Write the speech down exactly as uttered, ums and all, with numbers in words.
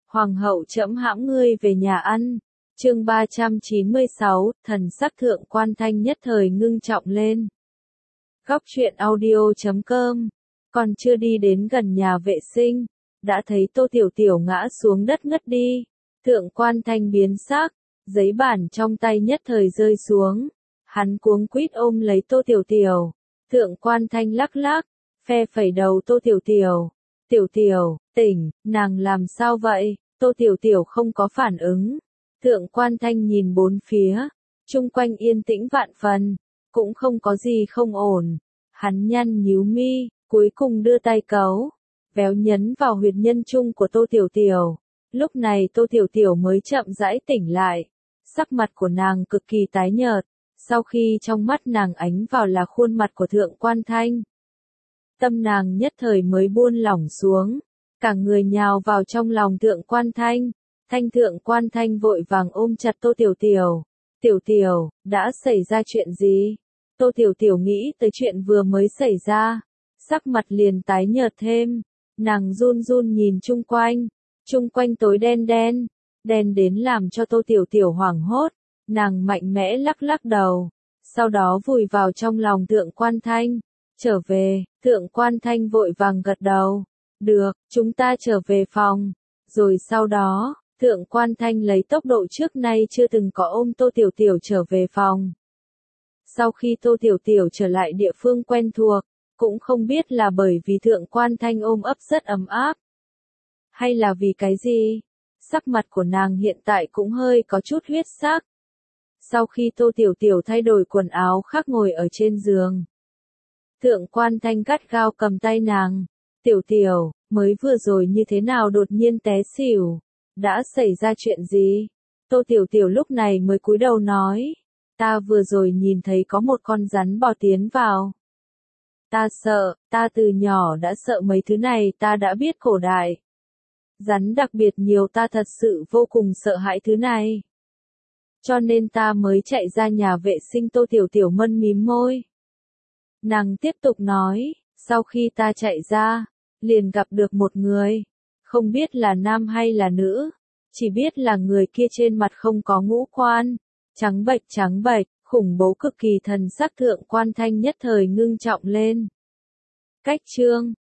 Hoàng hậu trẫm hãm ngươi về nhà ăn. Chương ba trăm chín mươi sáu, thần sắc Thượng Quan Thanh nhất thời ngưng trọng lên. Góc truyện audio chấm com. Còn chưa đi đến gần nhà vệ sinh, đã thấy Tô Tiểu Tiểu ngã xuống đất ngất đi. Thượng Quan Thanh biến sắc, giấy bản trong tay nhất thời rơi xuống. Hắn cuống quýt ôm lấy Tô Tiểu Tiểu. Thượng Quan Thanh lắc lắc, phe phẩy đầu Tô Tiểu Tiểu. Tiểu Tiểu, tỉnh, nàng làm sao vậy? Tô Tiểu Tiểu không có phản ứng. Thượng Quan Thanh nhìn bốn phía, chung quanh yên tĩnh vạn phần, cũng không có gì không ổn. Hắn nhăn nhíu mi, cuối cùng đưa tay cấu, véo nhấn vào huyệt nhân trung của Tô Tiểu Tiểu. Lúc này Tô Tiểu Tiểu mới chậm rãi tỉnh lại, sắc mặt của nàng cực kỳ tái nhợt, sau khi trong mắt nàng ánh vào là khuôn mặt của Thượng Quan Thanh. Tâm nàng nhất thời mới buông lỏng xuống, cả người nhào vào trong lòng Thượng Quan Thanh. Thanh Thượng Quan Thanh vội vàng ôm chặt Tô Tiểu Tiểu. Tiểu Tiểu, đã xảy ra chuyện gì? Tô Tiểu Tiểu nghĩ tới chuyện vừa mới xảy ra, sắc mặt liền tái nhợt thêm. Nàng run run nhìn chung quanh, chung quanh tối đen đen, đen đến làm cho Tô Tiểu Tiểu hoảng hốt. Nàng mạnh mẽ lắc lắc đầu, sau đó vùi vào trong lòng Thượng Quan Thanh. Trở về, Thượng Quan Thanh vội vàng gật đầu. Được, chúng ta trở về phòng. Rồi sau đó, Thượng Quan Thanh lấy tốc độ trước nay chưa từng có ôm Tô Tiểu Tiểu trở về phòng. Sau khi Tô Tiểu Tiểu trở lại địa phương quen thuộc, cũng không biết là bởi vì Thượng Quan Thanh ôm ấp rất ấm áp, hay là vì cái gì, sắc mặt của nàng hiện tại cũng hơi có chút huyết sắc. Sau khi Tô Tiểu Tiểu thay đổi quần áo khác ngồi ở trên giường, Thượng Quan Thanh gắt gao cầm tay nàng. Tiểu Tiểu, mới vừa rồi như thế nào đột nhiên té xỉu? Đã xảy ra chuyện gì? Tô Tiểu Tiểu lúc này mới cúi đầu nói. Ta vừa rồi nhìn thấy có một con rắn bò tiến vào. Ta sợ, ta từ nhỏ đã sợ mấy thứ này, ta đã biết cổ đại. Rắn đặc biệt nhiều, ta thật sự vô cùng sợ hãi thứ này. Cho nên ta mới chạy ra nhà vệ sinh. Tô Tiểu Tiểu mân mím môi. Nàng tiếp tục nói, sau khi ta chạy ra, liền gặp được một người, không biết là nam hay là nữ, chỉ biết là người kia trên mặt không có ngũ quan, trắng bệch trắng bệch, khủng bố cực kỳ. Thần sắc Thượng Quan Thanh nhất thời ngưng trọng lên. Cách chương